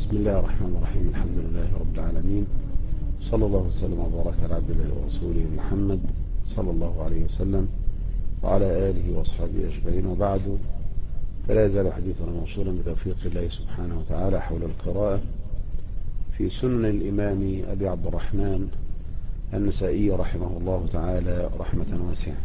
بسم الله الرحمن الرحيم. الحمد لله رب العالمين، صلى الله وسلم وبارك على عبد الله ورسوله محمد صلى الله عليه وسلم وعلى آله وأصحابه أجمعين، وبعد، فلا يزال حديثنا موصولا بتوفيق الله سبحانه وتعالى حول القراءة في سنن الإمام أبي عبد الرحمن النسائي رحمه الله تعالى رحمة واسعة.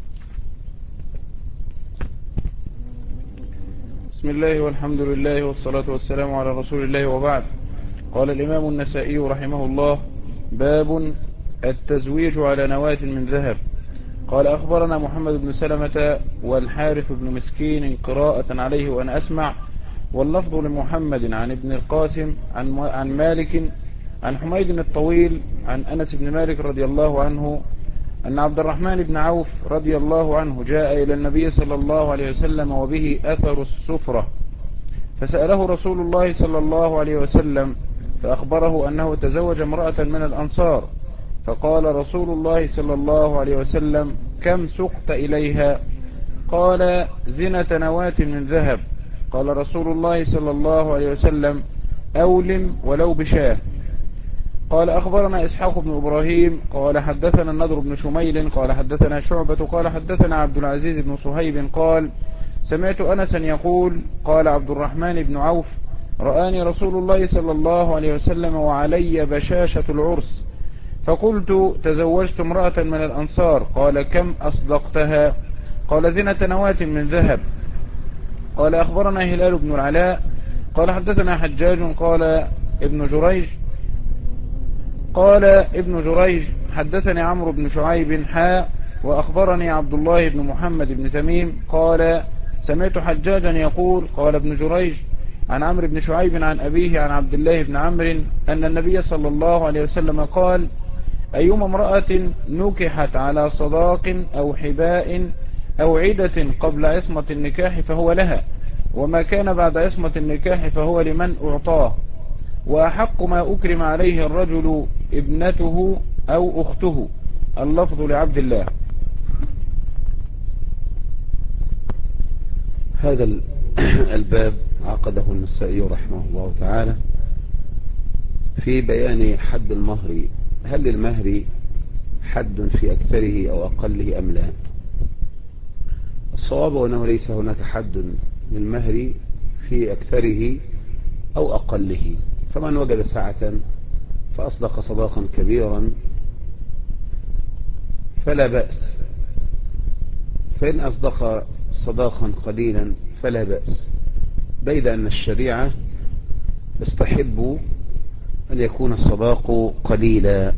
بسم الله والحمد لله والصلاة والسلام على رسول الله، وبعد. قال الإمام النسائي رحمه الله: باب التزويج على نواة من ذهب. قال: أخبرنا محمد بن سلمة والحارث بن مسكين قراءة عليه وأنا أسمع، واللفظ لمحمد عن ابن القاسم عن مالك عن حميد الطويل عن أنس بن مالك رضي الله عنه أن عبد الرحمن بن عوف رضي الله عنه جاء إلى النبي صلى الله عليه وسلم وبه أثر السفرة، فسأله رسول الله صلى الله عليه وسلم فأخبره أنه تزوج امرأة من الأنصار، فقال رسول الله صلى الله عليه وسلم: كم سقت إليها؟ قال: زنة نواة من ذهب. قال رسول الله صلى الله عليه وسلم: أولم ولو بشاه. قال: أخبرنا إسحاق بن إبراهيم قال حدثنا النضر بن شميل قال حدثنا شعبة قال حدثنا عبد العزيز بن صهيب قال: سمعت أنسا يقول: قال عبد الرحمن بن عوف: رآني رسول الله صلى الله عليه وسلم وعلي بشاشة العرس، فقلت: تزوجت امرأة من الأنصار. قال: كم أصدقتها؟ قال: زنة نواة من ذهب. قال: أخبرنا هلال بن العلاء قال حدثنا حجاج قال ابن جريج حدثني عمرو بن شعيب وأخبرني عبد الله بن محمد بن تميم قال: سمعت حجاجا يقول: قال ابن جريج عن عمرو بن شعيب عن أبيه عن عبد الله بن عمرو أن النبي صلى الله عليه وسلم قال: أيما امرأة نكحت على صداق أو حباء أو عدة قبل عصمة النكاح فهو لها، وما كان بعد عصمة النكاح فهو لمن أعطاه، وأحق ما أكرم عليه الرجل ابنته أو أخته. اللفظ لعبد الله. هذا الباب عقده النسائي رحمه الله تعالى في بيان حد المهر. هل للمهر حد في أكثره أو أقله أم لا؟ الصواب أنه ليس هناك حد للمهر في أكثره أو أقله، فمن وجد سعة فأصدق صداقا كبيرا فلا بأس، فإن أصدق صداقا قليلا فلا بأس، بيد أن الشريعة تستحب أن يكون الصداق قليلا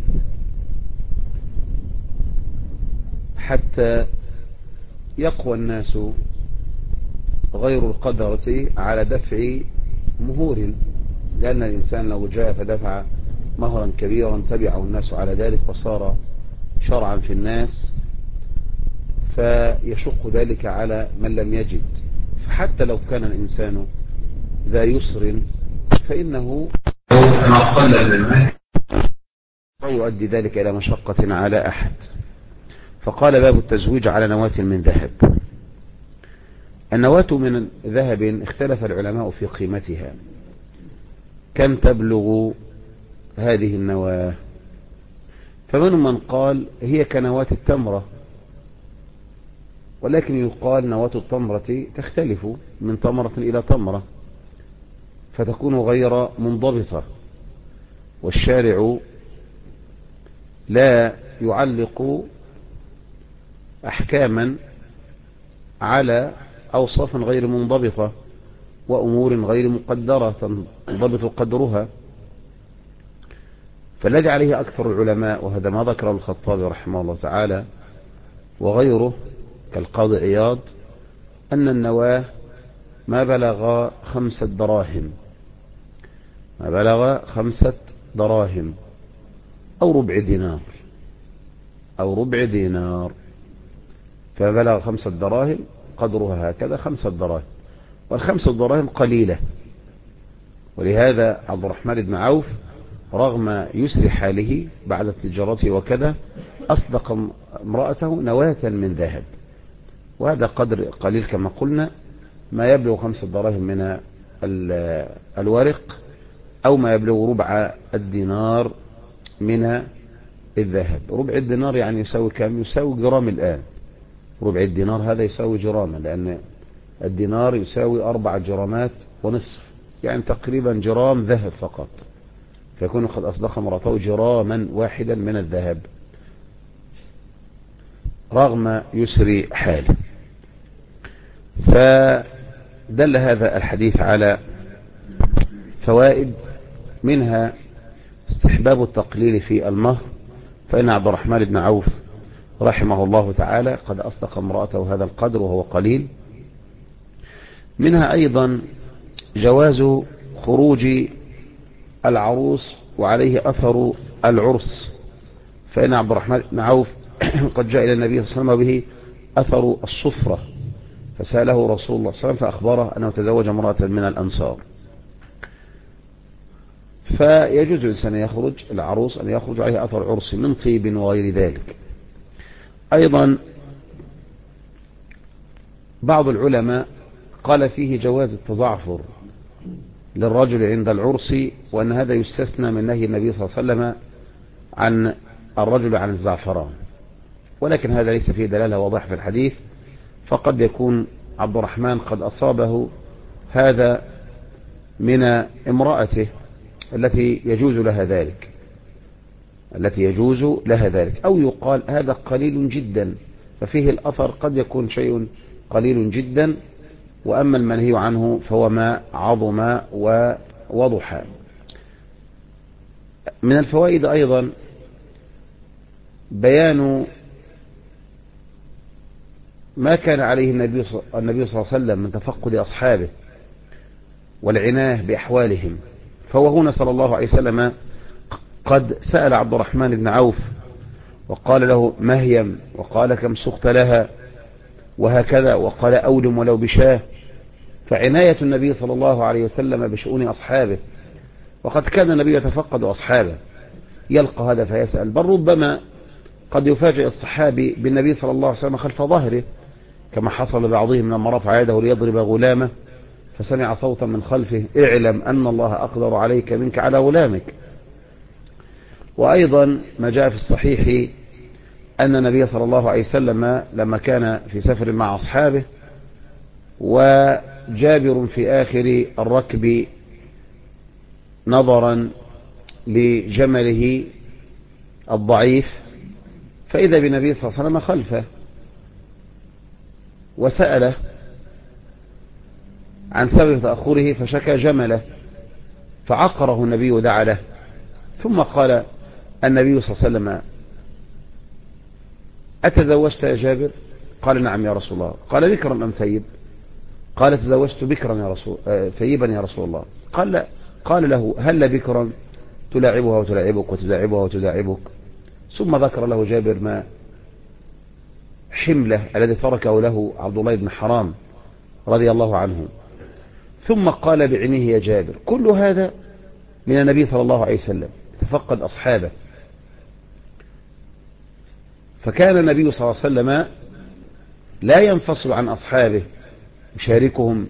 حتى يقوى الناس غير القدرة على دفع مهور، لأن الإنسان لو جاء فدفع مهرا كبيرا تبعه الناس على ذلك فصار شرعا في الناس، فيشق ذلك على من لم يجد. فحتى لو كان الإنسان ذا يسر فإنه ما قل من المهر ويؤدي ذلك إلى مشقة على أحد. فقال: باب التزويج على نواة من ذهب. النواة من ذهب اختلف العلماء في قيمتها، كم تبلغ هذه النواة؟ فمنهم من قال هي كنواة التمرة، ولكن يقال نواة التمرة تختلف من تمرة إلى تمرة فتكون غير منضبطة، والشارع لا يعلق أحكاما على أوصاف غير منضبطة وأمور غير مقدرة تنضبط قدرها. فالذي عليه أكثر العلماء، وهذا ما ذكره الخطابي رحمه الله تعالى وغيره كالقاضي عياض، أن النواة ما بلغ 5 دراهم، ما بلغ 5 دراهم أو ربع دينار، فبلغ 5 دراهم قدرها هكذا 5 دراهم، وال5 دراهم قليلة. ولهذا عبد الرحمن بن عوف رغم يسر حاله بعد تجارته وكذا أصدق امرأته نواة من ذهب، وهذا قدر قليل كما قلنا، ما يبلغ 5 دراهم من الورق أو ما يبلغ ربع الدينار من الذهب. ربع الدينار يعني يساوي كم؟ يساوي جرام الآن. ربع الدينار هذا يساوي جراما، لأن الدينار يساوي 4 جرامات ونصف، يعني تقريبا جرام ذهب فقط، فيكون قد أصدق امرأته جراما واحدا من الذهب رغم يسر حاله. فدل هذا الحديث على فوائد، منها استحباب التقليل في المهر، فإن عبد الرحمن بن عوف رحمه الله تعالى قد أصدق امرأته هذا القدر وهو قليل. منها أيضا جواز خروج العروس وعليه أثر العرس، فإن عبد الرحمن بن عوف قد جاء إلى النبي صلى الله عليه وسلم به أثر الصفرة، فسأله رسول الله صلى الله عليه وسلم فأخبره أنه تزوج امرأة من الأنصار. فيجوز الإنسان يخرج العروس أن يخرج عليه أثر عرس من طيب وغير ذلك. أيضا بعض العلماء قال فيه جواز التضعفر للرجل عند العرس، وأن هذا يستثنى من نهي النبي صلى الله عليه وسلم عن الرجل عن الزعفران، ولكن هذا ليس فيه دلالة واضحة في الحديث، فقد يكون عبد الرحمن قد أصابه هذا من امرأته التي يجوز لها ذلك، أو يقال هذا قليل جدا، ففيه الأثر قد يكون شيء قليل جدا، وأما المنهي عنه فهو ما عظم ووضح. من الفوائد أيضا بيان ما كان عليه النبي صلى الله عليه وسلم من تفقد أصحابه والعناية بأحوالهم، فهو هنا صلى الله عليه وسلم قد سأل عبد الرحمن بن عوف وقال له مهيم، وقال كم سقت لها، وهكذا، وقال أولم ولو بشاه. فعناية النبي صلى الله عليه وسلم بشؤون أصحابه، وقد كان النبي يتفقد أصحابه، يلقى هذا فيسأل، بل ربما قد يفاجئ الصحابي بالنبي صلى الله عليه وسلم خلف ظهره، كما حصل لبعضهم لما رفع يده ليضرب غلامه فسمع صوتا من خلفه اعلم أن الله أقدر عليك منك على غلامك. وأيضا ما جاء في الصحيح أن النبي صلى الله عليه وسلم لما كان في سفر مع أصحابه وجابر في آخر الركب نظرا لجمله الضعيف، فإذا بالنبي صلى الله عليه وسلم خلفه وسأله عن سبب تأخره فشكى جمله، فعقره النبي ودعا له، ثم قال النبي صلى الله عليه وسلم أتزوجت يا جابر؟ قال نعم يا رسول الله. قال بكرا أم ثيب؟ قال تزوجت بكرا يا رسول ثيبا يا رسول الله. قال لا. قال له هل بكرا تلاعبها وتلاعبك وتداعبها وتداعبك؟ ثم ذكر له جابر ما حمله الذي تركه له عبد الله بن حرام رضي الله عنه، ثم قال بعينه يا جابر. كل هذا من النبي صلى الله عليه وسلم تفقد أصحابه، فكان النبي صلى الله عليه وسلم لا ينفصل عن أصحابه، يشاركهم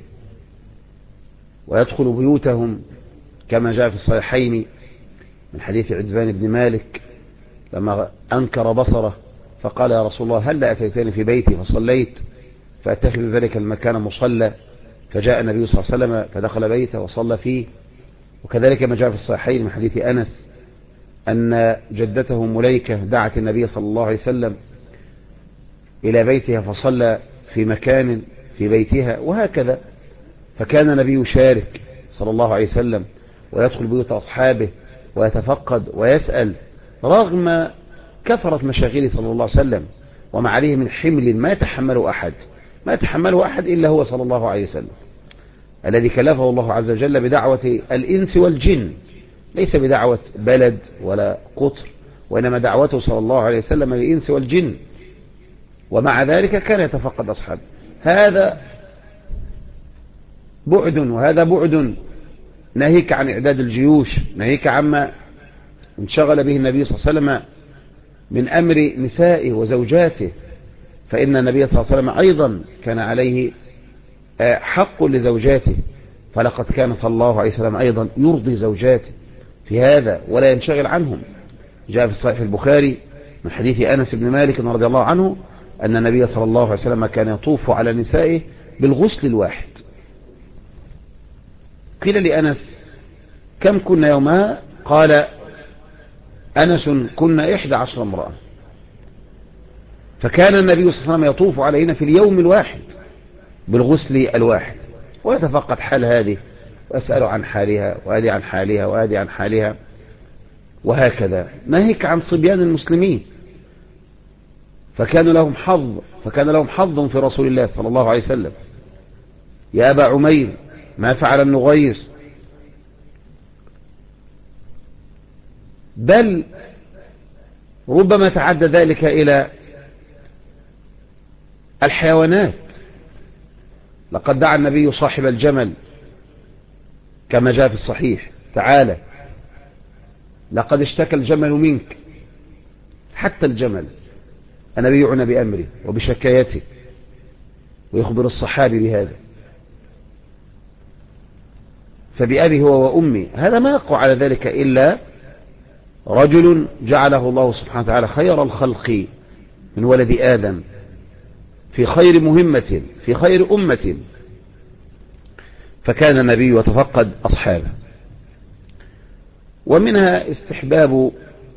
ويدخل بيوتهم، كما جاء في الصحيحين من حديث عتبان بن مالك لما أنكر بصره فقال يا رسول الله هل أتيتني في بيتي فصليت فأتخذ ذلك المكان مصلى؟ فجاء النبي صلى الله عليه وسلم فدخل بيته وصلى فيه. وكذلك ما جاء في الصحيحين من حديث أنس أن جدته مليكة دعت النبي صلى الله عليه وسلم إلى بيتها فصلى في مكان في بيتها، وهكذا. فكان النبي يشارك صلى الله عليه وسلم ويدخل بيوت أصحابه ويتفقد ويسأل رغم كثرة مشاغله صلى الله عليه وسلم وما عليه من حمل ما يتحمله أحد إلا هو صلى الله عليه وسلم، الذي كلفه الله عز وجل بدعوة الإنس والجن، ليس بدعوة بلد ولا قطر، وإنما دعوته صلى الله عليه وسلم للإنس والجن، ومع ذلك كان يتفقد أصحابه. هذا بعد وهذا بعد، ناهيك عن إعداد الجيوش، ناهيك عما انشغل به النبي صلى الله عليه وسلم من أمر نسائه وزوجاته، فإن النبي صلى الله عليه وسلم أيضا كان عليه حق لزوجاته، فلقد كان صلى الله عليه وسلم أيضا يرضي زوجاته في هذا ولا ينشغل عنهم. جاء في صحيح البخاري من حديث أنس بن مالك رضي الله عنه أن النبي صلى الله عليه وسلم كان يطوف على نسائه بالغسل الواحد. قيل لأنس كم كنا يومها؟ قال أنس كنا 11 امرأة. فكان النبي صلى الله عليه وسلم يطوف علينا في اليوم الواحد بالغسل الواحد، ويتفقد حال هذه وأسأل عن حالها وهذه عن حالها وهذه عن حالها، وهكذا ناهيك عن صبيان المسلمين. فكان لهم حظ في رسول الله صلى الله عليه وسلم. يا أبا عمير ما فعل النغير؟ بل ربما تعدى ذلك إلى الحيوانات. لقد دعا النبي صاحب الجمل كما جاء في الصحيح: تعالى لقد اشتكى الجمل منك. حتى الجمل النبي يعنى بأمره وبشكايته ويخبر الصحابي بهذا. فبأبي هو وأمي، هذا ما يقع على ذلك إلا رجل جعله الله سبحانه وتعالى خير الخلق من ولد آدم في خير مهمة في خير أمة. فكان النبي يتفقد أصحابه. ومنها استحباب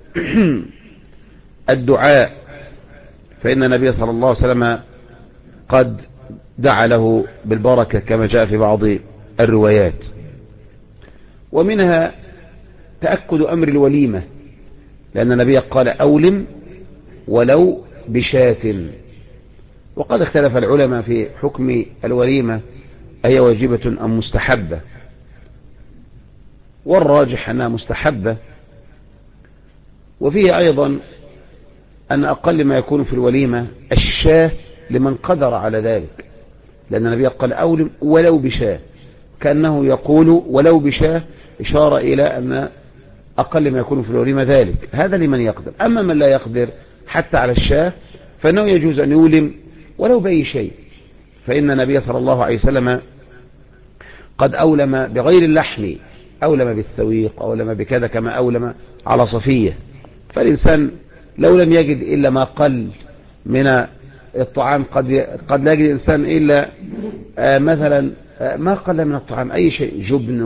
الدعاء، فإن النبي صلى الله عليه وسلم قد دعا له بالبركة كما جاء في بعض الروايات. ومنها تأكد أمر الوليمة، لأن النبي قال: أولم ولو بشاة. وقد اختلف العلماء في حكم الوليمة، أهي واجبة أم مستحبة؟ والراجح أنها مستحبة. وفيه أيضا أن أقل ما يكون في الوليمة الشاه لمن قدر على ذلك، لأن النبي قال: أولم ولو بشاه، كأنه يقول ولو بشاه إشارة إلى أن أقل ما يكون في الوليمة ذلك. هذا لمن يقدر. أما من لا يقدر حتى على الشاه فإنه يجوز أن يولم ولو بأي شيء، فإن النبي صلى الله عليه وسلم قد أولم بغير اللحم، أولم بالسويق، أولم بكذا، كما أولم على صفية. فالإنسان لو لم يجد إلا ما قل من الطعام، قد لا يجد الإنسان إلا مثلا ما قل من الطعام، أي شيء، جبن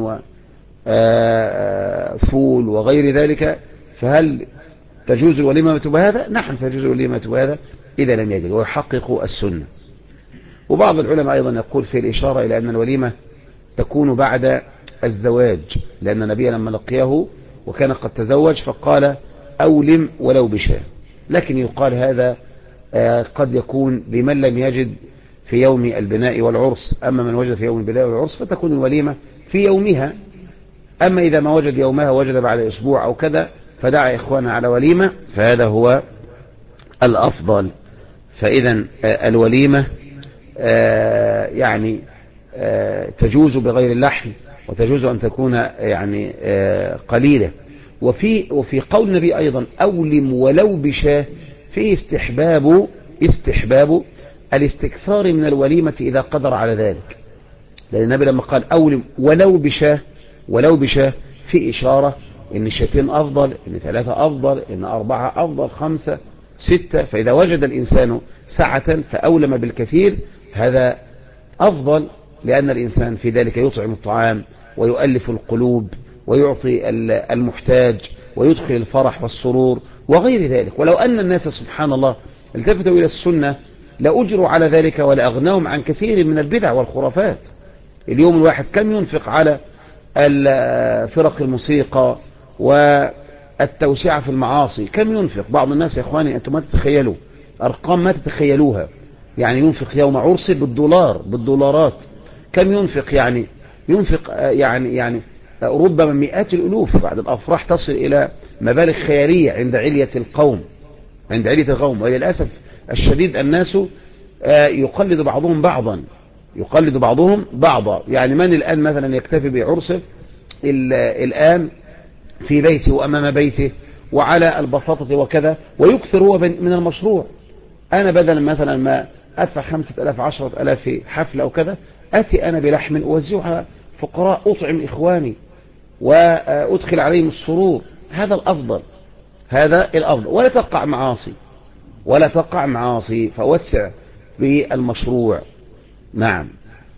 وفول وغير ذلك، فهل تجوز الوليمة بهذا؟ نعم تجوز الوليمة بهذا إذا لم يجد ويحقق السنة. وبعض العلماء أيضا يقول في الإشارة إلى أن الوليمة تكون بعد الزواج، لأن النبي لما لقيه وكان قد تزوج فقال: أولم ولو بشاة. لكن يقال هذا قد يكون لمن لم يجد في يوم البناء والعرس. أما من وجد في يوم البناء والعرس فتكون الوليمة في يومها. أما إذا ما وجد يومها وجد بعد أسبوع أو كذا فدعا إخوانا على وليمة، فهذا هو الأفضل. فإذا الوليمة يعني تجوز بغير اللحم، وتجوز أن تكون يعني قليلة. وفي قول النبي أيضا: أولم ولو بشاه، فيه استحباب الاستكثار من الوليمة إذا قدر على ذلك. لأن النبي لما قال أولم ولو بشاه في إشارة إن الشاتين أفضل، إن 3 أفضل، إن 4 أفضل، 5 6. فإذا وجد الإنسان سعة فأولم بالكثير هذا أفضل، لأن الإنسان في ذلك يطعم الطعام ويؤلف القلوب ويعطي المحتاج ويدخل الفرح والسرور وغير ذلك. ولو أن الناس سبحان الله التفتوا إلى السنة لأجروا على ذلك ولأغناهم عن كثير من البدع والخرافات. اليوم الواحد كم ينفق على فرق الموسيقى والتوسعة في المعاصي؟ كم ينفق بعض الناس يا إخواني؟ أنتم ما تتخيلوا أرقام ما تتخيلوها. يعني ينفق يوم عرسه بالدولارات. كم ينفق؟ يعني ينفق يعني ربما مئات الألوف بعد الأفراح، تصل إلى مبالغ خيالية عند علية القوم. وللأسف الشديد الناس يقلد بعضهم بعضا. يعني من الآن مثلا يكتفي بعرسه الآن في بيته وأمام بيته وعلى البساطة وكذا، ويكثر هو من المشروع. أنا بدلا مثلا ما أدفع 5,000 10,000 في حفلة أو كذا، أتي أنا بلحم أوزعها فقراء، أطعم إخواني وأدخل عليهم السرور، هذا الأفضل، هذا الأفضل. ولا تقع معاصي فوسع بالمشروع. نعم.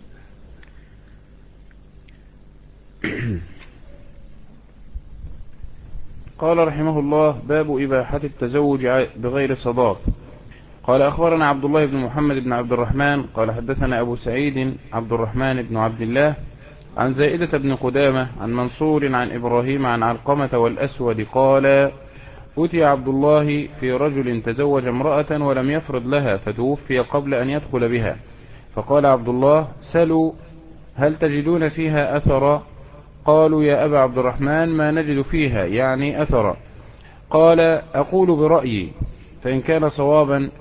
قال رحمه الله: باب إباحة التزوج بغير صداق. قال أخبرنا عبد الله بن محمد بن عبد الرحمن قال حدثنا أبو سعيد عبد الرحمن بن عبد الله عن زائدة بن قدامة عن منصور عن إبراهيم عن علقمة والأسود قال: أتي عبد الله في رجل تزوج امرأة ولم يفرض لها فتوفي قبل أن يدخل بها، فقال عبد الله: سلوا هل تجدون فيها أثرا؟ قالوا: يا أبا عبد الرحمن ما نجد فيها يعني أثرا. قال: أقول برأيي، فإن كان صوابا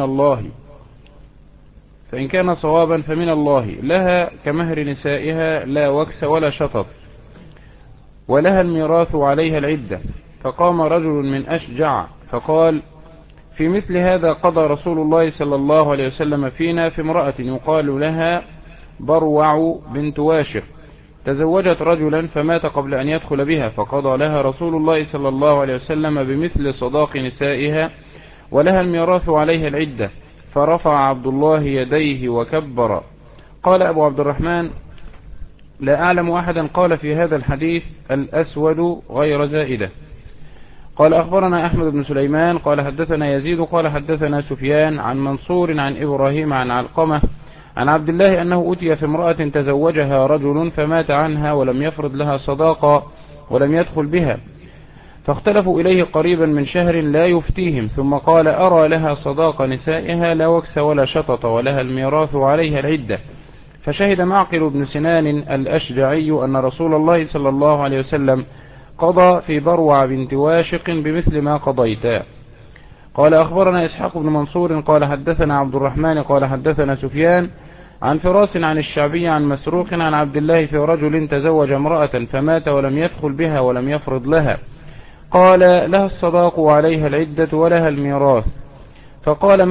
فمن الله لها كمهر نسائها لا وكس ولا شطط، ولها الميراث عليها العدة. فقام رجل من أشجع فقال: في مثل هذا قضى رسول الله صلى الله عليه وسلم فينا في امرأة يقال لها بروع بنت واشق، تزوجت رجلا فمات قبل أن يدخل بها، فقضى لها رسول الله صلى الله عليه وسلم بمثل صداق نسائها، ولها الميراث عليها العدة. فرفع عبد الله يديه وكبر. قال أبو عبد الرحمن: لا أعلم أحدا قال في هذا الحديث الأسود غير زائدة. قال أخبرنا أحمد بن سليمان قال حدثنا يزيد قال حدثنا سفيان عن منصور عن إبراهيم عن علقمة عن عبد الله أنه أتي في امرأة تزوجها رجل فمات عنها ولم يفرض لها صداقة ولم يدخل بها، فاختلفوا إليه قريبا من شهر لا يفتيهم، ثم قال: أرى لها صداق نسائها لا وكس ولا شطط، ولها الميراث عليها العدة. فشهد معقل بن سنان الأشجعي أن رسول الله صلى الله عليه وسلم قضى في بروع بنت واشق بمثل ما قضيتا. قال أخبرنا إسحاق بن منصور قال حدثنا عبد الرحمن قال حدثنا سفيان عن فراس عن الشعبي عن مسروق عن عبد الله في رجل تزوج امرأة فمات ولم يدخل بها ولم يفرض لها، قال: لها الصداق وعليها العدة ولها الميراث. فقال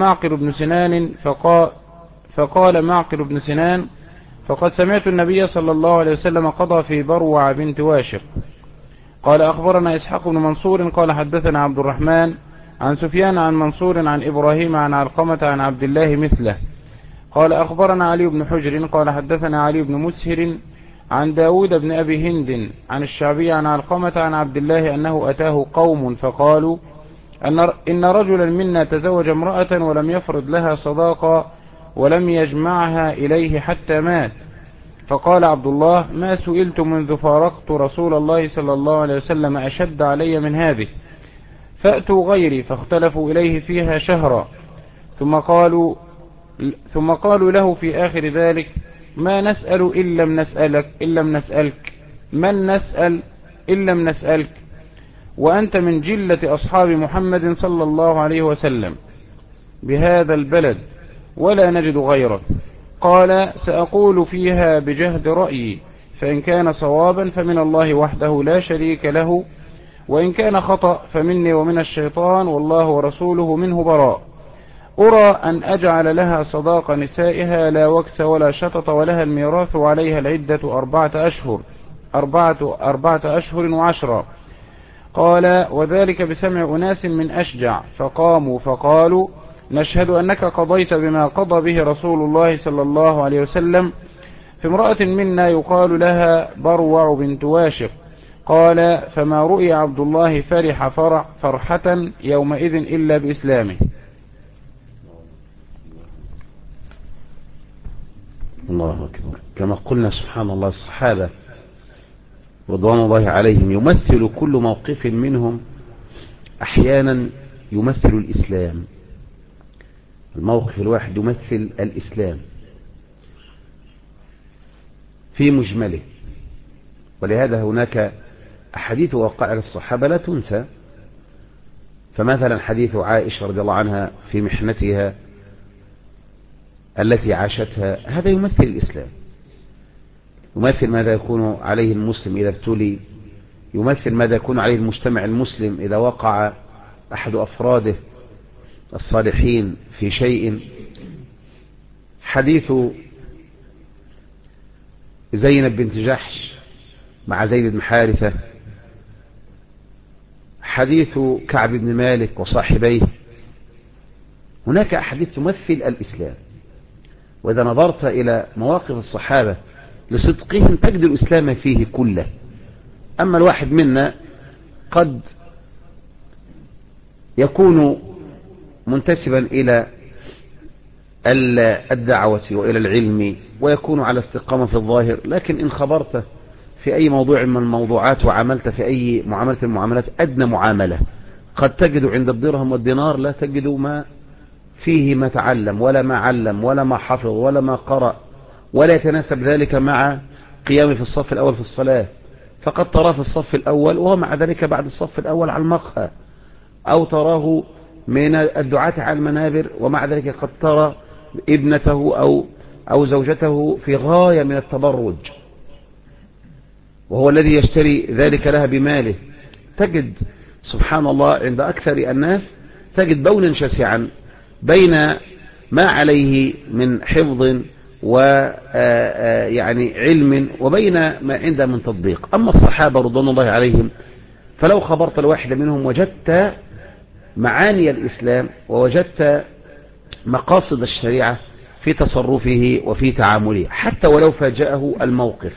معقل بن سنان: فقد سمعت النبي صلى الله عليه وسلم قضى في بروع بنت واشق. قال أخبرنا إسحاق بن منصور قال حدثنا عبد الرحمن عن سفيان عن منصور عن إبراهيم عن علقمة عن عبد الله مثله. قال أخبرنا علي بن حجر قال حدثنا علي بن مسهر عن داود بن أبي هند عن الشعبي عن علقمة عن عبد الله أنه أتاه قوم فقالوا إن رجلا منا تزوج امرأة ولم يفرض لها صداقة ولم يجمعها إليه حتى مات. فقال عبد الله: ما سئلت منذ فارقت رسول الله صلى الله عليه وسلم أشد علي من هذه، فأتوا غيري فاختلفوا إليه فيها شهرا، ثم قالوا له في آخر ذلك: ما نسأل إن لم نسألك، من نسأل إن لم نسألك، وأنت من جلة أصحاب محمد صلى الله عليه وسلم بهذا البلد ولا نجد غيرك. قال: سأقول فيها بجهد رأيي، فإن كان صوابا فمن الله وحده لا شريك له، وإن كان خطأ فمني ومن الشيطان، والله ورسوله منه براء. أرى أن أجعل لها صداق نسائها لا وكس ولا شطط، ولها الميراث عليها العدة 4 أشهر وعشرا. قال: وذلك بسمع أناس من أشجع، فقاموا فقالوا: نشهد أنك قضيت بما قضى به رسول الله صلى الله عليه وسلم في امرأة منا يقال لها بروع بنت واشق. قال: فما رؤي عبد الله فرح فرحة يومئذ إلا بإسلامه. الله أكبر. كما قلنا سبحان الله، الصحابة رضوان الله عليهم يمثل كل موقف منهم أحيانا يمثل الإسلام، الموقف الواحد يمثل الإسلام في مجمله. ولهذا هناك أحاديث وقائع الصحابة لا تنسى، فمثلا حديث عائشة رضي الله عنها في محنتها التي عاشتها، هذا يمثل الإسلام، يمثل ماذا يكون عليه المسلم إذا ابتلي، يمثل ماذا يكون عليه المجتمع المسلم إذا وقع أحد أفراده الصالحين في شيء. حديث زينب بنت جحش مع زيد بن حارثة، حديث كعب بن مالك وصاحبيه. هناك أحاديث تمثل الإسلام، وإذا نظرت إلى مواقف الصحابة لصدقهم تجد الإسلام فيه كله. أما الواحد منا قد يكون منتسبا إلى الدعوة وإلى العلم ويكون على استقامة في الظاهر، لكن إن خبرت في أي موضوع من الموضوعات وعملت في أي معاملة من المعاملات أدنى معاملة، قد تجد عند الدرهم والدينار لا تجد ما فيه ما تعلم ولا ما علم ولا ما حفظ ولا ما قرأ، ولا يتناسب ذلك مع قيامه في الصف الأول في الصلاة. فقد تراه في الصف الأول وهو مع ذلك بعد الصف الأول على المقهى، أو تراه من الدعاة على المنابر ومع ذلك قد ترى ابنته أو زوجته في غاية من التبرج، وهو الذي يشتري ذلك لها بماله. تجد سبحان الله عند أكثر الناس تجد بونا شاسعا بين ما عليه من حفظ ويعني علم وبين ما عنده من تطبيق. أما الصحابة رضوان الله عليهم فلو خبرت الواحد منهم وجدت معاني الإسلام ووجدت مقاصد الشريعة في تصرفه وفي تعامله، حتى ولو فاجأه الموقف.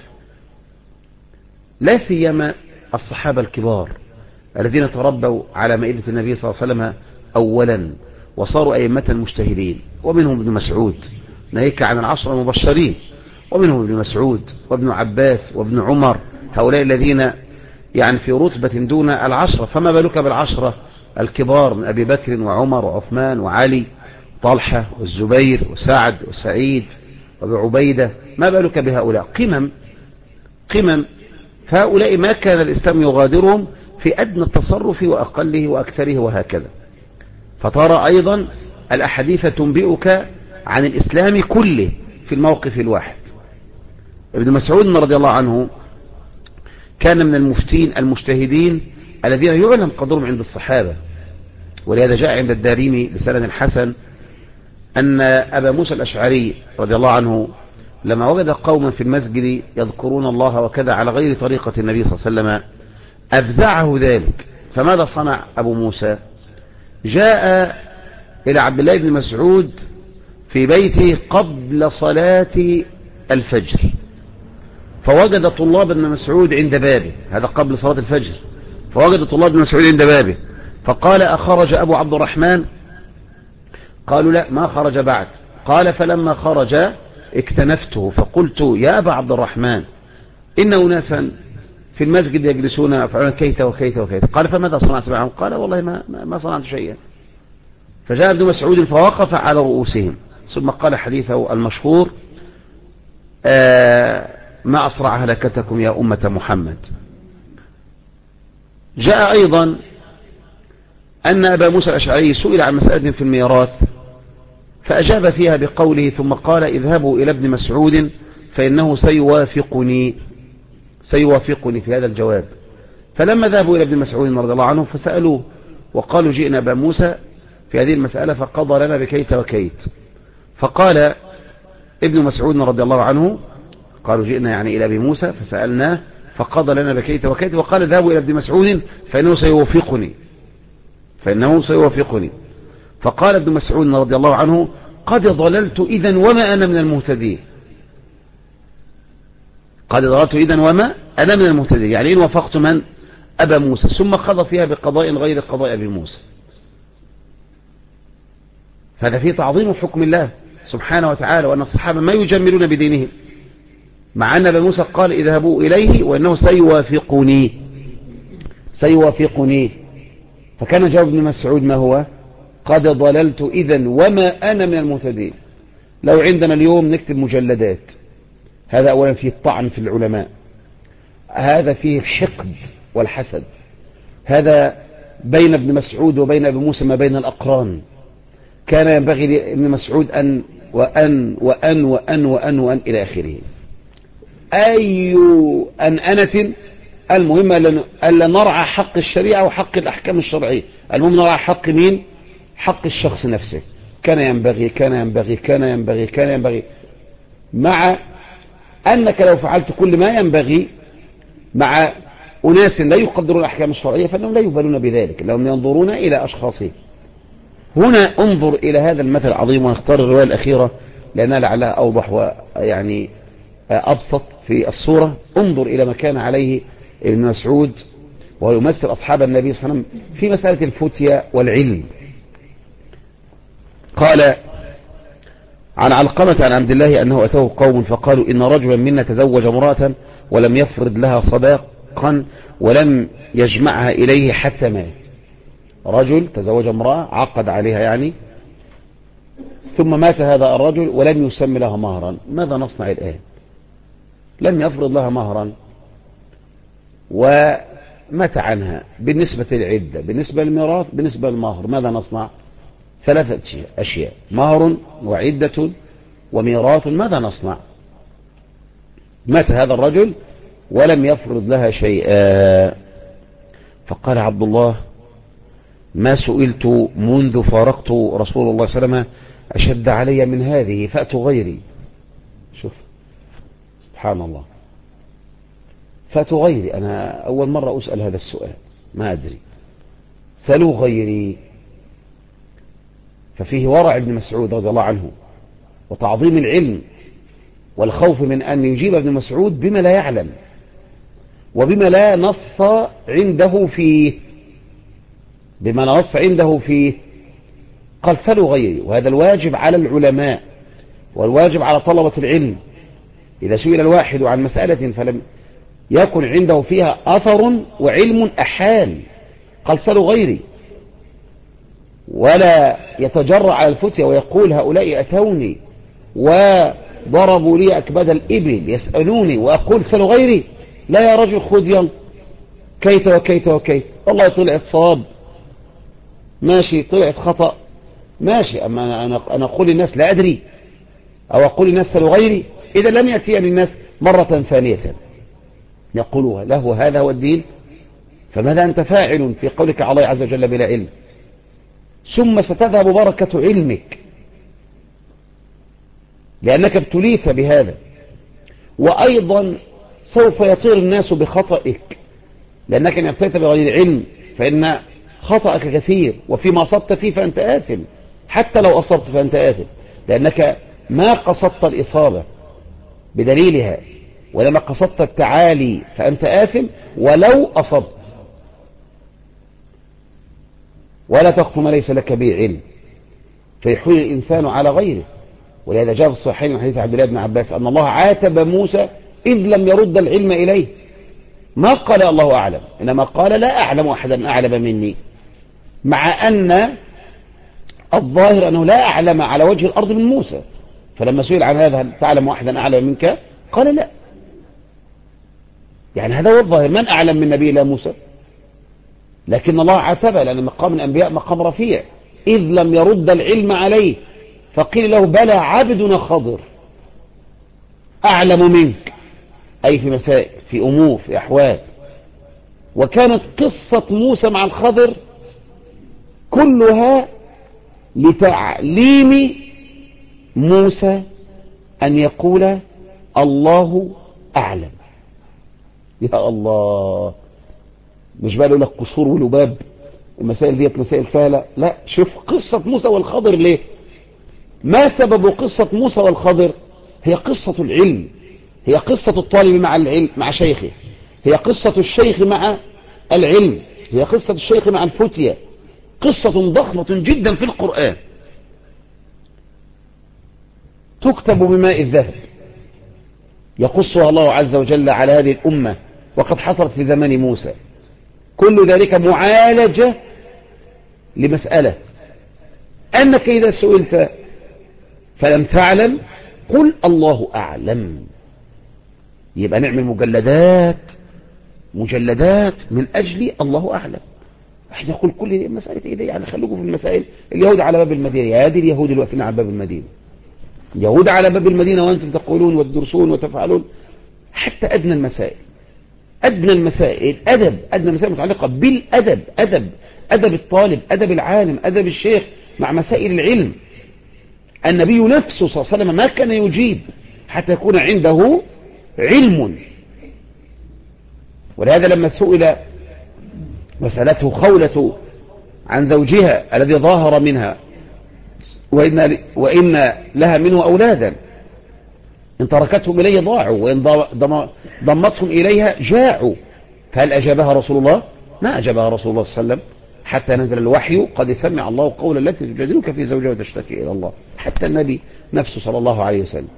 لا سيما الصحابة الكبار الذين تربوا على مائدة النبي صلى الله عليه وسلم أولا وصاروا أئمة مجتهدين، ومنهم ابن مسعود ناهيك عن العشرة المبشرين، ومنهم ابن مسعود وابن عباس وابن عمر، هؤلاء الذين يعني في رتبة دون العشرة، فما بالك بالعشرة الكبار من أبي بكر وعمر وعثمان وعلي طلحة والزبير وسعد وسعيد وعبيدة، ما بالك بهؤلاء قمم. فهؤلاء ما كان الإسلام يغادرهم في أدنى التصرف وأقله وأكثره وهكذا. فترى أيضا الأحاديث تنبئك عن الإسلام كله في الموقف الواحد. ابن مسعود رضي الله عنه كان من المفتين المجتهدين الذين يعلم قدرهم عند الصحابة، ولهذا جاء عند الدارمي بسند الحسن أن أبا موسى الأشعري رضي الله عنه لما وجد قوما في المسجد يذكرون الله وكذا على غير طريقة النبي صلى الله عليه وسلم أفزعه ذلك. فماذا صنع أبو موسى؟ جاء إلى عبد الله بن مسعود في بيته قبل صلاة الفجر، فوجد طلاب ابن مسعود عند بابه، هذا قبل صلاة الفجر، فوجد طلاب ابن مسعود عند بابه، فقال أخرج أبو عبد الرحمن؟ قالوا لا ما خرج بعد. قال فلما خرج اكتنفته فقلت يا أبا عبد الرحمن إن أناسا في المسجد يجلسون يفعلون كيت وكيت وكيت. قال فماذا صنعت معهم؟ قال والله ما صنعت شيئا. فجاء ابن مسعود فوقف على رؤوسهم ثم قال حديثه المشهور ما أسرع هلكتكم يا أمة محمد. جاء أيضا أن أبا موسى الأشعري سئل عن مسألة في الميراث فأجاب فيها بقوله ثم قال اذهبوا إلى ابن مسعود فإنه سيوافقني في هذا الجواب. فلما ذهبوا إلى ابن مسعود رضي الله عنه فسألوه وقالوا جئنا أبا موسى في هذه المسألة فقضى لنا بكيت وكيت. فقال ابن مسعود رضي الله عنه قالوا جئنا يعني إلى أبي موسى فسألناه فقضى لنا بكيت وكيت، وقال ذهبوا إلى ابن مسعود فإنه سيوافقني. فقال ابن مسعود رضي الله عنه قد ضللت إذن وما أنا من المهتدين. يعني إن وافقت من؟ أبا موسى. ثم قضى فيها بقضاء غير قضاء أبي موسى. هذا فيه تعظيم حكم الله سبحانه وتعالى، وأن الصحابة ما يجملون بدينهم، مع أن أبا موسى قال اذهبوا إليه وإنه سيوافقني. فكان جواب ابن مسعود ما هو؟ قد ضللت إذن وما أنا من المهتدين. لو عندنا اليوم نكتب مجلدات، هذا أولا فيه الطعن في العلماء، هذا فيه الحقد والحسد، هذا بين ابن مسعود وبين أبي موسى ما بين الأقران. كان ينبغي لابن مسعود أن وأن وأن وأن وأن وأن إلى آخره. أي أنأنة، المهم ألا نرعى حق الشريعة وحق الأحكام الشرعية، المهم نرعى حق مين؟ حق الشخص نفسه. كان ينبغي مع أنك لو فعلت كل ما ينبغي مع أناس لا يقدرون الأحكام الشرعية فإنهم لا يبالون بذلك، لهم ينظرون إلى أشخاصهم. هنا انظر إلى هذا المثل العظيم، ونختار الرواية الأخيرة لأنها لعلها أوضح ويعني أبسط في الصورة. انظر إلى ما كان عليه ابن مسعود وهو يمثل أصحاب النبي صلى الله عليه وسلم في مسألة الفتية والعلم. قال عن علقمة عن عبد الله أنه أتوه قوم فقالوا إن رجلا منا تزوج امرأة ولم يفرض لها صداقا ولم يجمعها إليه حتى مات. رجل تزوج امرأة عقد عليها يعني، ثم مات هذا الرجل ولم يسمي لها مهرا. ماذا نصنع الآن؟ لم يفرض لها مهرا ومات عنها. بالنسبة للعدة، بالنسبة للميراث، بالنسبة للمهر، ماذا نصنع؟ ثلاثة أشياء: مهر وعدة وميراث. ماذا نصنع؟ مات هذا الرجل ولم يفرض لها شيئا. فقال عبد الله: ما سئلت منذ فارقت رسول الله صلى الله عليه وسلم أشد علي من هذه فأتوا غيري. شوف سبحان الله، فأتوا غيري. أنا أول مرة أسأل هذا السؤال، ما أدري، سألوا غيري. ففيه ورع ابن مسعود رضي الله عنه وتعظيم العلم والخوف من أن يجيب ابن مسعود بما لا يعلم وبما لا نص عنده فيه، بما لا نص عنده فيه. قال: سألوا غيري. وهذا الواجب على العلماء والواجب على طلبة العلم. إذا سئل الواحد عن مسألة فلم يكن عنده فيها أثر وعلم أحال، قال: سألوا غيري. ولا يتجرأ على الفتية ويقول: هؤلاء أتوني وضربوا لي أكباد الإبل يسألوني وأقول سألوا غيري. لا يا رجل، خذ يلا، كيت وكيت وكيت، والله طلعت صواب ماشي، طلعت خطأ ماشي، أما أنا أقول للناس لا أدري أو أقول للناس سألوا غيري. إذا لم يأتي للناس مرة ثانية يقولوها له هذا هو الدين، فماذا أنت فاعل في قولك على الله عز وجل بلا علم؟ ثم ستذهب بركة علمك لأنك ابتليت بهذا، وأيضا سوف يطير الناس بخطئك لأنك إن ابتليت بغير علم فإن خطأك كثير، وفيما أصبت فيه فأنت آثم، حتى لو أصبت فأنت آثم لأنك ما قصدت الإصابة بدليلها، ولما قصدت التعالي فأنت آثم ولو أصبت. ولا تخف ما ليس لك به علم فيحول الإنسان على غيره. ولهذا جاء في الصحيحين من حديث عبد الله بن عباس أن الله عاتب موسى إذ لم يرد العلم إليه. ما قال الله أعلم، إنما قال لا أعلم أحدا أعلم مني، مع أن الظاهر أنه لا أعلم على وجه الأرض من موسى. فلما سئل عن هذا: هل تعلم أحدا أعلم منك؟ قال لا. يعني هذا هو الظاهر، من أعلم من نبي الله موسى؟ لكن الله عاتبه لأن مقام الأنبياء مقام رفيع. إذ لم يرد العلم عليه فقيل له: بلى عبدنا خضر أعلم منك، أي في مسائل، في أمور، في أحوال. وكانت قصة موسى مع الخضر كلها لتعليم موسى أن يقول الله أعلم. يا الله، مش بقى يقول لك قصور ولباب، المسائل ديت مسائل سهلة. لا، شوف قصة موسى والخضر ليه. ما سبب قصة موسى والخضر؟ هي قصة العلم، هي قصة الطالب مع العلم مع شيخه، هي قصة الشيخ مع العلم، هي قصة الشيخ مع الفتية. قصة ضخمة جدا في القرآن تكتب بماء الذهب يقصها الله عز وجل على هذه الأمة، وقد حصلت في زمان موسى. كل ذلك معالجة لمسألة أنك إذا سئلت فلم تعلم قل الله أعلم. يبقى نعمل مجلدات من أجل الله أعلم. احنا نقول كل مسألة إيه دي؟ يعني خلوكم في المسائل. اليهود على باب المدينة، يا هذه اليهود الوقتين على باب المدينة، يهود على باب المدينة وأنتم تقولون وتدرسون وتفعلون. حتى أدنى المسائل، أدنى المسائل متعلقة بالأدب، أدب الطالب، أدب العالم، أدب الشيخ مع مسائل العلم. النبي نفسه صلى الله عليه وسلم ما كان يجيب حتى يكون عنده علم. ولهذا لما سئل وسألته خولة عن زوجها الذي ظاهر منها وإن لها منه أولادا، إن تركتهم إليه ضاعوا وإن ضمتهم إليها جاعوا، فهل أجابها رسول الله؟ ما أجابها رسول الله صلى الله عليه وسلم حتى نزل الوحي قد سمع الله قول التي تجادلك في زوجها وتشتكي إلى الله. حتى النبي نفسه صلى الله عليه وسلم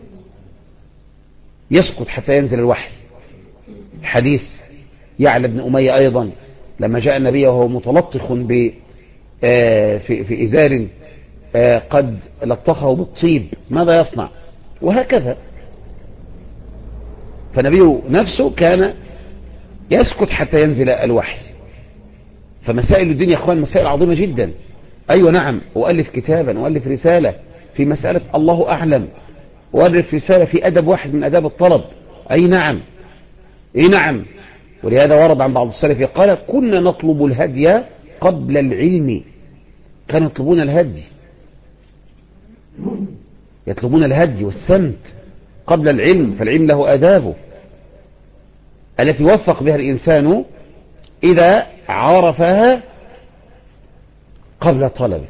يسكت حتى ينزل الوحي. حديث يعلى بن أمية أيضا لما جاء النبي وهو متلطخ في إزار قد لطخه بالطيب ماذا يصنع، وهكذا. فنبيه نفسه كان يسكت حتى ينزل الوحي. فمسائل الدنيا يا اخوان مسائل عظيمة جدا. ايوه نعم، أؤلف كتابا وألف رسالة في مسألة الله أعلم، وألف رسالة في أدب واحد من أداب الطلب. أي نعم، أي نعم. ولهذا ورد عن بعض السلف قال كنا نطلب الهدي قبل العلم. كانوا يطلبون الهدي، يطلبون الهدي والسمت قبل العلم، فالعلم له آدابه التي يوفق بها الإنسان إذا عرفها قبل طلبه.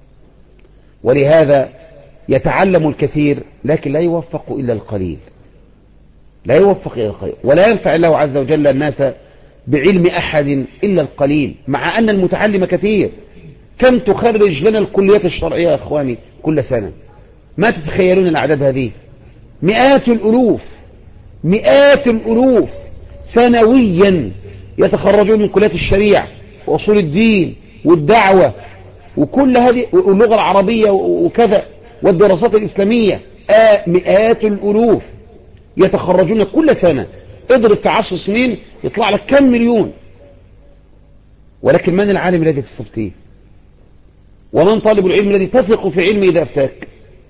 ولهذا يتعلم الكثير لكن لا يوفق إلا القليل، لا يوفق إلا القليل. ولا ينفع الله عز وجل الناس بعلم أحد إلا القليل، مع أن المتعلم كثير. كم تخرج لنا الكليات الشرعية يا أخواني كل سنة؟ ما تتخيلون الأعداد هذه، مئات الألوف، مئات الألوف سنويا يتخرجون من كليات الشريعة وأصول الدين والدعوة وكل هذه واللغة العربية وكذا والدراسات الإسلامية. مئات الألوف يتخرجون كل سنة. اضرب في 10 سنين يطلع لك كم مليون. ولكن من العالم الذي تستفتيه؟ ومن طالب العلم الذي تثق في علمه إذا أفتاك؟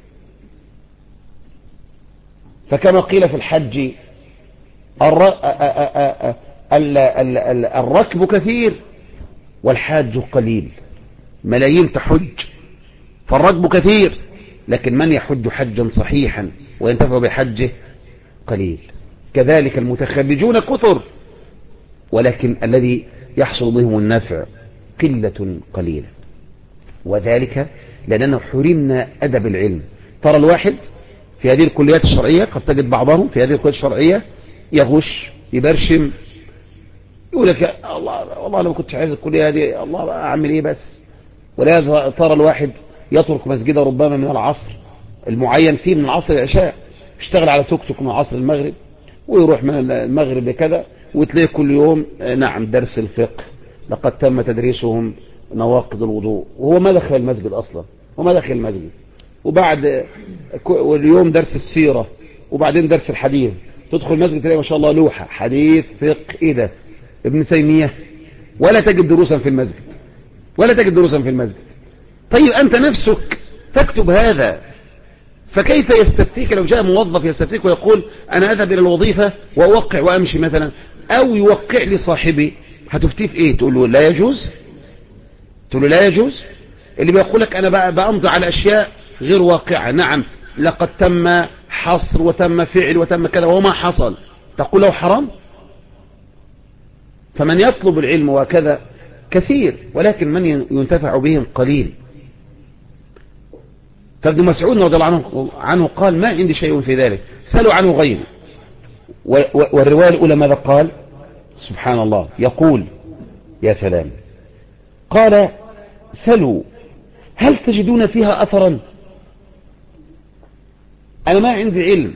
فكما قيل في الحج الركب كثير والحاج قليل. ملايين تحج فالركب كثير، لكن من يحج حجا صحيحا وينتفع بحجه قليل. كذلك المتخرجون كثر، ولكن الذي يحصل بهم النفع قلة قليلة. وذلك لأننا حرمنا أدب العلم. ترى الواحد في هذه الكليات الشرعية قد تجد بعضهم في هذه الكليات الشرعية يغش يبرشم، يقول لك الله والله أنا ما كنتش عايز الكلية هذه، الله أعمل إيه بس. ولهذا ترى الواحد يترك مسجده ربما من العصر المعين فيه من العصر العشاء، يشتغل على توك توك من عصر المغرب ويروح من المغرب لكذا، وتلاقي كل يوم نعم درس الفقه لقد تم تدريسهم نواقض الوضوء، وهو ما دخل المسجد أصلا، وما دخل المسجد. وبعد واليوم درس السيرة وبعدين درس الحديث، تدخل المسجد تلاقي ما شاء الله لوحة حديث فقه إيه ده ابن تيمية، ولا تجد دروسا في المسجد، ولا تجد دروسا في المسجد. طيب أنت نفسك تكتب هذا، فكيف يستفتيك لو جاء موظف يستفتيك ويقول أنا أذهب إلى الوظيفة وأوقع وأمشي مثلا، أو يوقع لي صاحبي، هتفتيه في إيه؟ تقول له لا يجوز، تقول له لا يجوز. اللي بيقول لك أنا بأمضي على أشياء غير واقعة، نعم لقد تم حصر وتم فعل وتم كذا وما حصل، تقول له حرام. فمن يطلب العلم وكذا كثير، ولكن من ينتفع بهم قليل. فابن مسعود رضي الله عنه قال ما عندي شيء في ذلك، سألوا عنه غيري. والرواية الأولى ماذا قال؟ سبحان الله، يقول يا سلام، قال سلوا هل تجدون فيها أثرا؟ أنا ما عندي علم،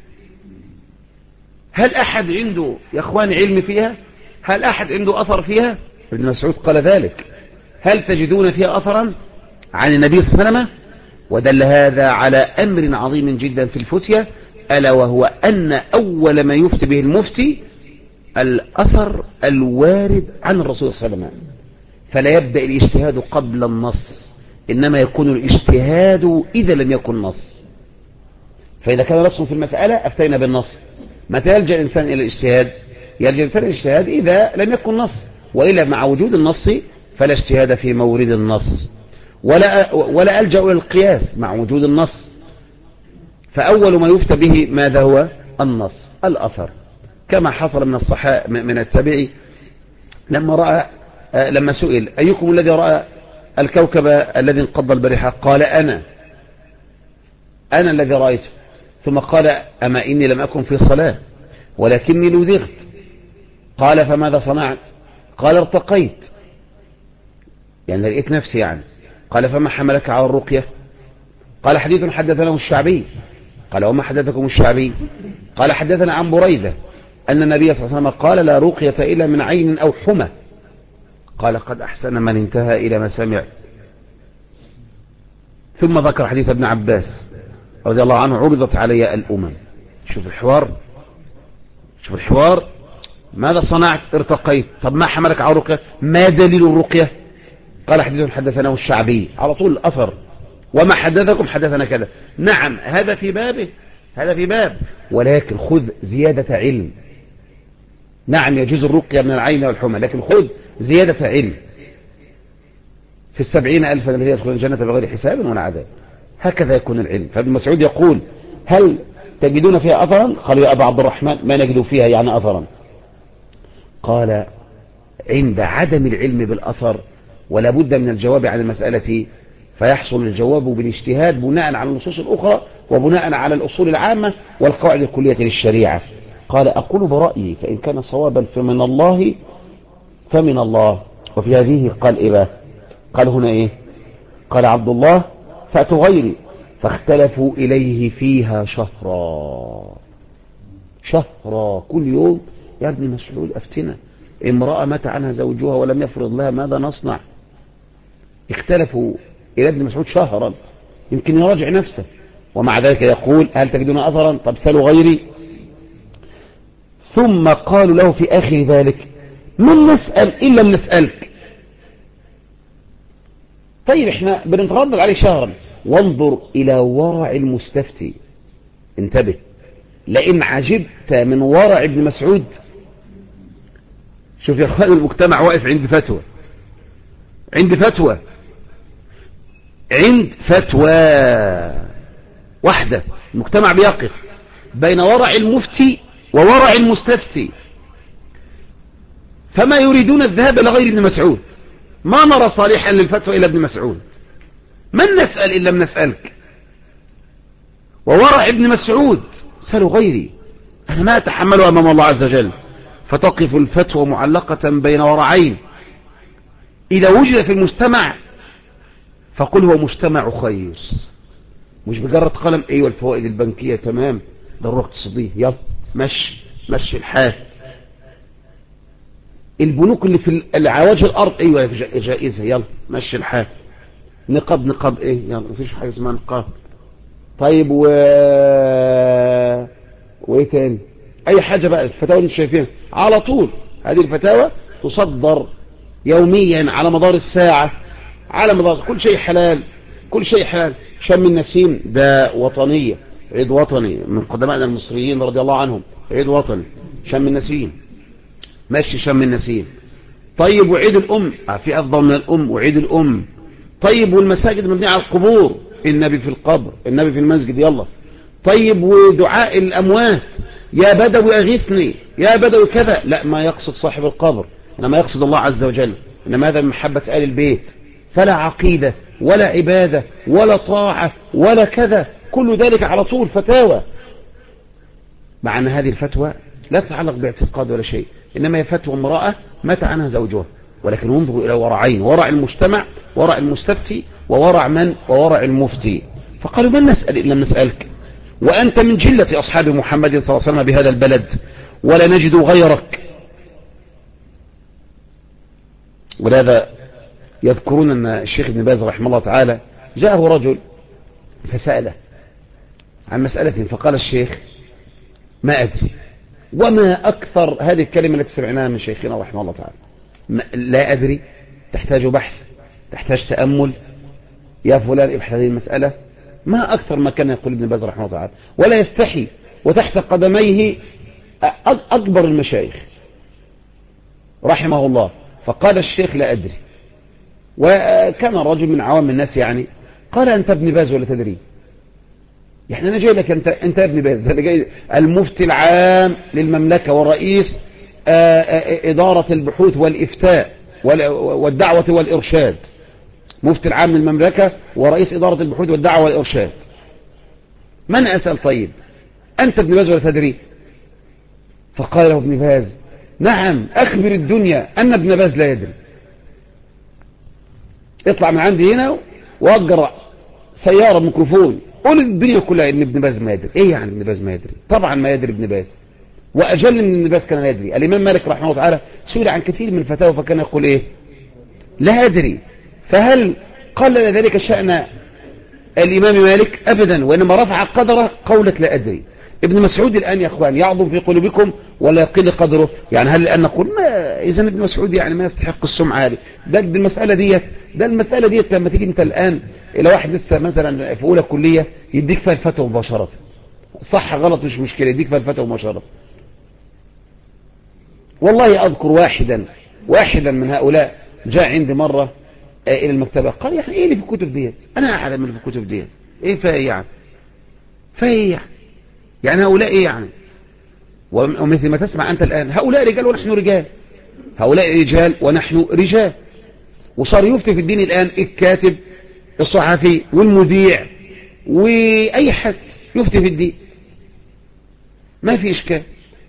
هل أحد عنده يا أخواني علم فيها؟ هل أحد عنده أثر فيها؟ ابن مسعود قال ذلك، هل تجدون فيها أثرا عن النبي صلى الله عليه وسلم؟ ودل هذا على أمر عظيم جدا في الفتية، ألا وهو أن أول ما يفتي به المفتي الأثر الوارد عن الرسول صلى الله عليه وسلم. فلا يبدأ الاجتهاد قبل النص، إنما يكون الاجتهاد إذا لم يكن نص. فإذا كان نص في المسألة أفتينا بالنص. متى يلجأ الإنسان إلى الاجتهاد؟ يلجأ الإنسان إلى الاجتهاد إذا لم يكن نص، وإلا مع وجود النص فلا اجتهاد في مورد النص، ولا ألجأ إلى القياس مع وجود النص. فأول ما يفتى به ماذا هو؟ النص. الأثر، كما حصل من التابعي لما سئل أيكم الذي رأى الكوكب الذي انقض البارحة؟ قال أنا الذي رأيته. ثم قال أما إني لم أكن في صلاة ولكني لذغت. قال فماذا صنعت؟ قال ارتقيت، يعني لقيت نفسي يعني. قال فما حملك على الرقية؟ قال حديث حدثناه الشعبي. قال وما حدثكم الشعبي؟ قال حدثنا عن بريدة أن النبي صلى الله عليه وسلم قال لا رقية إلا من عين أو حمى. قال قد أحسن من انتهى إلى ما سمع. ثم ذكر حديث ابن عباس رضي الله عنه عرضت علي الأمم. شوف الحوار. ماذا صنعت؟ ارتقيت. طب ما حملك على الرقية؟ ما دليل الرقية؟ قال حديث حدثناه الشعبي. على طول الأثر. وما حدثكم؟ حدثنا كذا. نعم هذا في باب، ولكن خذ زيادة علم. نعم يجوز الرقية من العين والحمى، لكن خذ زيادة علم. في 70,000 الذين يدخلون الجنة بغير حساب ولا عذاب. هكذا يكون العلم. فابن مسعود يقول هل تجدون فيها أثرا؟ قالوا يا أبا عبد الرحمن ما نجد فيها يعني أثرا. قال عند عدم العلم بالأثر ولا بد من الجواب عن المسألة، فيحصل الجواب بالاجتهاد بناء على النصوص الأخرى وبناء على الأصول العامة والقواعد الكلية للشريعة. قال أقول برأيي فإن كان صوابا فمن الله. وفي هذه قال إيه بقى؟ قال هنا إيه؟ قال عبد الله فأتوا غيري فاختلفوا إليه فيها شهرا كل يوم. يا ابن مسعود أفتنا، امرأة مات عنها زوجها ولم يفرض لها، ماذا نصنع؟ اختلفوا إلى ابن مسعود شهرا، يمكن يراجع نفسه. ومع ذلك يقول هل تجدون أثرا؟ طب سألوا غيري. ثم قالوا له في آخر ذلك من نسأل إن لم نسألك. طيب احنا بنتغضب عليه شهرا. وانظر إلى ورع المستفتي. انتبه، لئن عجبت من ورع ابن مسعود. شوف يا اخوان، المجتمع واقف عند فتوى واحدة. المجتمع بيقف بين ورع المفتي وورع المستفتي، فما يريدون الذهاب إلى غير ابن مسعود. ما نرى صالحا للفتوى إلى ابن مسعود. من نسأل إن لم نسألك؟ وورع ابن مسعود سألوا غيري، أنا ما أتحمله أمام الله عز وجل. فتقف الفتوى معلقة بين ورعين. إذا وجد في المجتمع فقل هو مجتمع خير، مش بجرد قلم أيوة الفوائد البنكية تمام، ضرورة اقتصادية يلا مشي الحال. البنوك اللي في على وجه الأرض أيوة جائزة يلا مشي الحال. نقاب ايه يلا مفيش حاجة اسمها نقاب. طيب وايه تاني؟ اي حاجة بقى. الفتاوى اللي شايفينها على طول، هذه الفتاوى تصدر يوميا على مدار الساعة، على مدار كل شيء حلال. شم النسيم ده وطنية، عيد وطني من قدمائنا المصريين رضي الله عنهم، عيد وطني شم النسيم. ماشي شم النسيم. طيب وعيد الأم، في أفضل من الأم وعيد الأم. طيب والمساجد مبنية على القبور، النبي في القبر النبي في المسجد يلا. طيب ودعاء الأموات، يا بدوي أغثني يا بدوي كذا، لا ما يقصد صاحب القبر إنما يقصد الله عز وجل، إنما هذا من محبة آل البيت. فلا عقيدة ولا عبادة ولا طاعة ولا كذا، كل ذلك على طول فتاوى. مع أن هذه الفتوى لا تتعلق باعتقاد ولا شيء، إنما هي فتوى امرأة مات عنها زوجها. ولكن انظروا إلى ورعين، ورع المجتمع ورع المستفتي وورع المفتي. فقالوا من نسأل إن لم نسألك، وأنت من جلة أصحاب محمد صلى الله عليه وسلم بهذا البلد ولا نجد غيرك. ولهذا يذكرون أن الشيخ ابن باز رحمه الله تعالى جاءه رجل فسأله عن مسألة، فقال الشيخ ما أدري. وما أكثر هذه الكلمة التي سمعناها من شيخنا رحمه الله تعالى، لا أدري، تحتاج بحث، تحتاج تأمل، يا فلان ابحث هذه المسألة. ما أكثر ما كان يقول ابن باز رحمه الله تعالى، ولا يستحي، وتحت قدميه أكبر المشايخ رحمه الله. فقال الشيخ لا أدري، وكان رجل من عوام الناس يعني، قال أنت ابن باز ولا تدري؟ يعني انا جاي لك انت يا ابن باز، انا جاي المفتي العام للمملكة ورئيس إدارة البحوث والإفتاء والدعوة والإرشاد، مفتي العام للمملكة ورئيس إدارة البحوث والدعوة والإرشاد. من أسأل؟ طيب أنت ابن باز ولا تدري؟ فقال له ابن باز نعم أخبر الدنيا أن ابن باز لا يدري. اطلع من عندي هنا وأجر سيارة ميكروفون قول الدنيا كلها ان ابن باز ما يدري. ايه يعني ابن باز ما يدري؟ طبعا ما يدري ابن باز، واجل من ابن باز كان يدري. الامام مالك رحمه الله تعالى سئل عن كثير من الفتاوى فكان يقول ايه؟ لا يدري. فهل قلل ذلك شأن الامام مالك؟ ابدا، وانما رفع قدره قولة لا ادري. ابن مسعود الان يا اخوان يعظم في قلوبكم ولا يقل قدره؟ يعني هل الان نقول ما اذا ابن مسعود يعني ما يستحق السمعه هذه؟ ده المساله ديت لما تيجي انت الان الى واحد لسه مثلا في اولى كليه يديك فيها الفتوى مباشره، صح غلط مش مشكله، يديك فيها الفتوى مباشره. والله اذكر واحدا من هؤلاء جاء عندي مره الى المكتبه قال يعني ايه اللي في الكتب ديت؟ انا اعلم اللي في الكتب ديت ايه فيها يعني هؤلاء ايه يعني؟ ومثل ما تسمع انت الان هؤلاء رجال ونحن رجال، هؤلاء رجال ونحن رجال. وصار يفتي في الدين الان الكاتب الصحفي والمذيع واي حد يفتي في الدين ما في اشكال.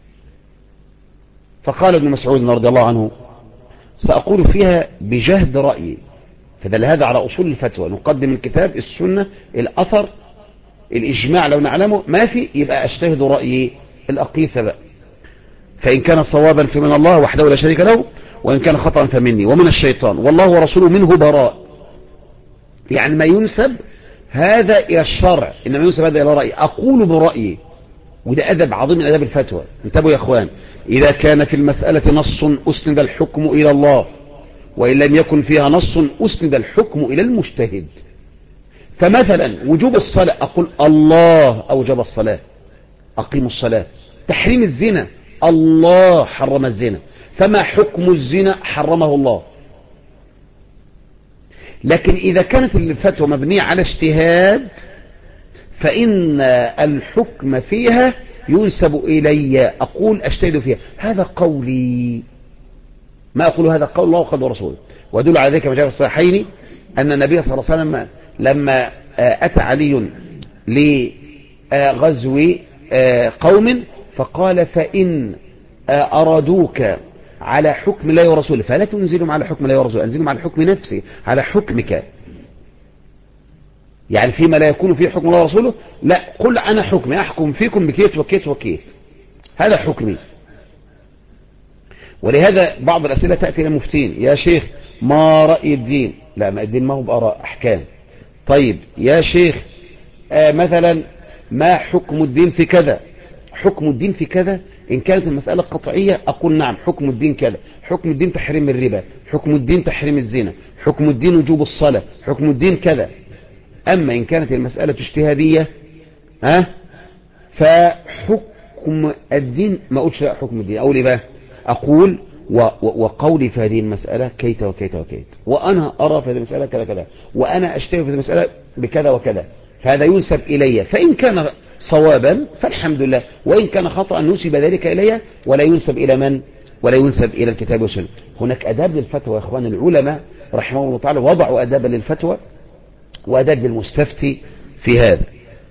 فقال ابن مسعود رضي الله عنه سأقول فيها بجهد رأيي، فدل هذا على أصول الفتوى، نقدم الكتاب السنة الأثر الإجماع لو نعلمه، ما في يبقى أجتهد رأيي الأقيس بقى، فإن كان صوابا فمن الله وحده لا شريك له، وإن كان خطأ فمني ومن الشيطان، والله ورسوله منه براء. يعني ما ينسب هذا إلى الشرع إنما ينسب هذا إلى رأيي، أقول برأيي، وده أدب عظيم من أداب الفتوى. انتبهوا يا أخوان، إذا كان في المسألة نص أسند الحكم إلى الله، وإن لم يكن فيها نص أسند الحكم إلى المجتهد. فمثلا وجوب الصلاة أقول الله أوجب الصلاة أقيم الصلاة. تحريم الزنا الله حرم الزنا، فما حكم الزنا؟ حرمه الله. لكن إذا كانت الفتوى مبنية على اجتهاد فإن الحكم فيها ينسب إلي، أقول أجتهد فيها، هذا قولي، ما أقول هذا قول الله وقد ورسوله. ودل على ذلك ما جاء في الصحيحين أن النبي صلى الله عليه وسلم لما أتى علي لغزو قوم فقال فإن أرادوك على حكم الله ورسوله فلا تنزلهم على حكم الله ورسوله، أنزلهم على حكم نفسي، على حكمك. يعني فيما لا يكون فيه حكم الله ورسوله لا، قل أنا حكمي أحكم فيكم بكيت وكيت وكيت، هذا حكمي. ولهذا بعض الأسئلة تأتي إلى مفتين يا شيخ ما رأي الدين؟ لا، ما الدين ما هو بآراء، أحكام. طيب يا شيخ مثلا ما حكم الدين في كذا؟ حكم الدين في كذا إن كانت المسألة قطعية أقول نعم حكم الدين كذا، حكم الدين تحريم الربا، حكم الدين تحريم الزنا، حكم الدين وجوب الصلاة، حكم الدين كذا. أما إن كانت المسألة اجتهادية فحكم الدين ما أقولش لا حكم الدين، أقول إيه بقى؟ أقول وقولي في هذه المسألة كيت وكيت وكيت، وأنا أرى في هذه المسألة كذا كذا، وأنا أشتهي في هذه المسألة بكذا وكذا، فهذا ينسب إلي، فإن كان صوابا فالحمد لله، وإن كان خطأ نسب ذلك إلي ولا ينسب إلى من؟ ولا ينسب إلى الكتاب والسنة. هناك أداب للفتوى يا إخوان، العلماء رحمه الله تعالى وضعوا أدابا للفتوى وأداب للمستفتي في هذا.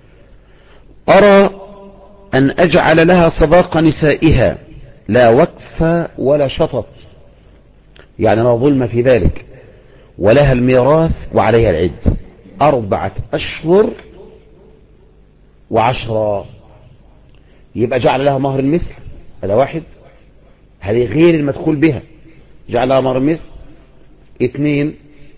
أرى أن أجعل لها صداق نسائها لا وقف ولا شطط، يعني لا ظلم في ذلك، ولها الميراث وعليها العد 4 أشهر و10. يبقى جعل لها مهر المثل، هذا واحد، هذه غير المدخول بها، جعل لها مهر المثل. 2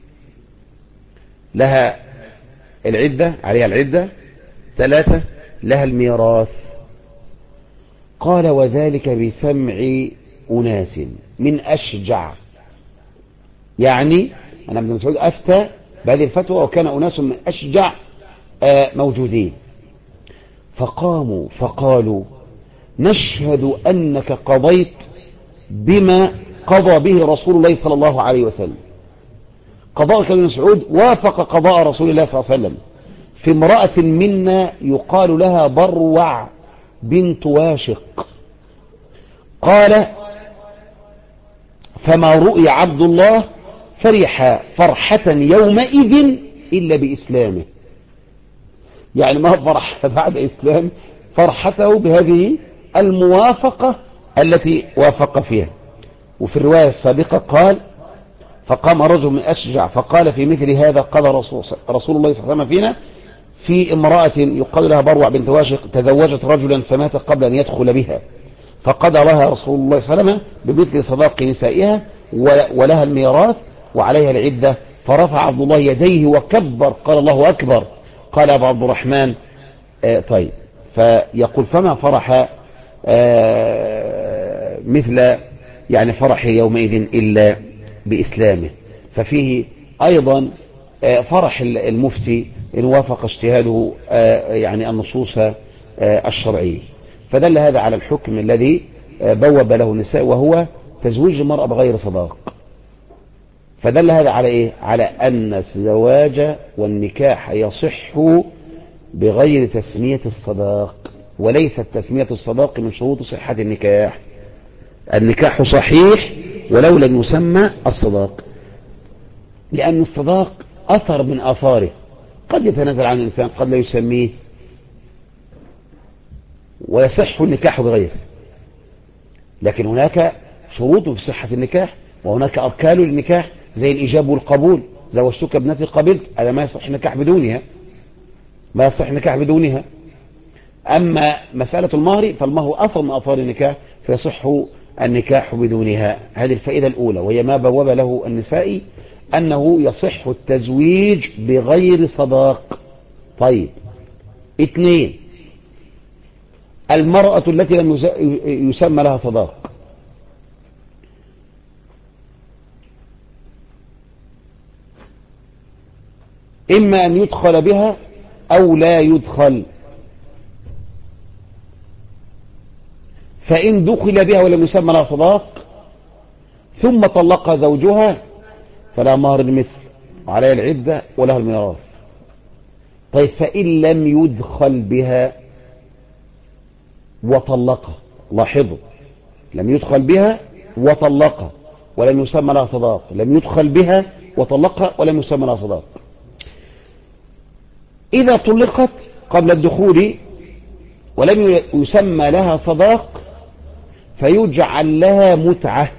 لها العدة، عليها العدة. 3 لها الميراث. قال وذلك بسمع أناس من أشجع، يعني أنا ابن مسعود أفتى بهذه الفتوى وكان أناس من أشجع موجودين، فقاموا فقالوا نشهد أنك قضيت بما قضى به رسول الله صلى الله عليه وسلم. قضاء ابن مسعود وافق قضاء رسول الله صلى الله عليه وسلم، في امرأة منا يقال لها بروع بنت واشق. قال فما رؤي عبد الله فرح فرحة يومئذ إلا بإسلامه، يعني ما فرح بعد إسلام، فرحته بهذه الموافقة التي وافق فيها. وفي الرواية السابقة قال فقام رجل من أشجع فقال في مثل هذا قال رسول الله صلى الله عليه وسلم فينا في امرأة يقال لها بروع بنت واشق تزوجت رجلا فمات قبل أن يدخل بها، فقضى لها رسول الله صلى الله عليه وسلم بمثل صداق نسائها ولها الميراث وعليها العدة. فرفع عبد الله يديه وكبر قال الله أكبر. قال أبو عبد الرحمن طيب، فيقول فما فرح مثل يعني فرح يومئذ إلا بإسلامه. ففيه أيضا فرح المفتي إن وافق اجتهاده يعني النصوص الشرعية. فدل هذا على الحكم الذي بوب له النساء وهو تزويج المرأة بغير صداق. فدل هذا على إيه؟ على أن الزواج والنكاح يصح بغير تسمية الصداق، وليست تسمية الصداق من شروط صحة النكاح. النكاح صحيح ولو لم يسمى الصداق، لأن الصداق أثر من آثاره، قد يتنازل عن الإنسان قد لا يسميه، ويصح النكاح بغيره. لكن هناك شروط في صحة النكاح، وهناك أركان للنكاح زي الإجابة والقبول. زوجتك ابنتي قبلت، هذا ما يصح النكاح بدونها، ما يصح النكاح بدونها. أما مسألة المهر فالمهر أثر من أثار النكاح فيصح النكاح بدونها. هذه الفائدة الأولى، وهي ما بوب له النسائي أنه يصح التزويج بغير صداق. طيب، 2، المرأة التي لم يسمى لها صداق، إما أن يدخل بها أو لا يدخل. فإن دخل بها ولم يسمى لها صداق ثم طلقها زوجها فلا مهر المثل وعليها العدة ولها الميراث. طيب، فإن لم يدخل بها وطلقها، لاحظوا، لم يدخل بها وطلقها ولم يسمى لها صداق، لم يدخل بها وطلقها ولم يسمى لها صداق. إذا طلقت قبل الدخول ولم يسمى لها صداق فيجعل لها متعة.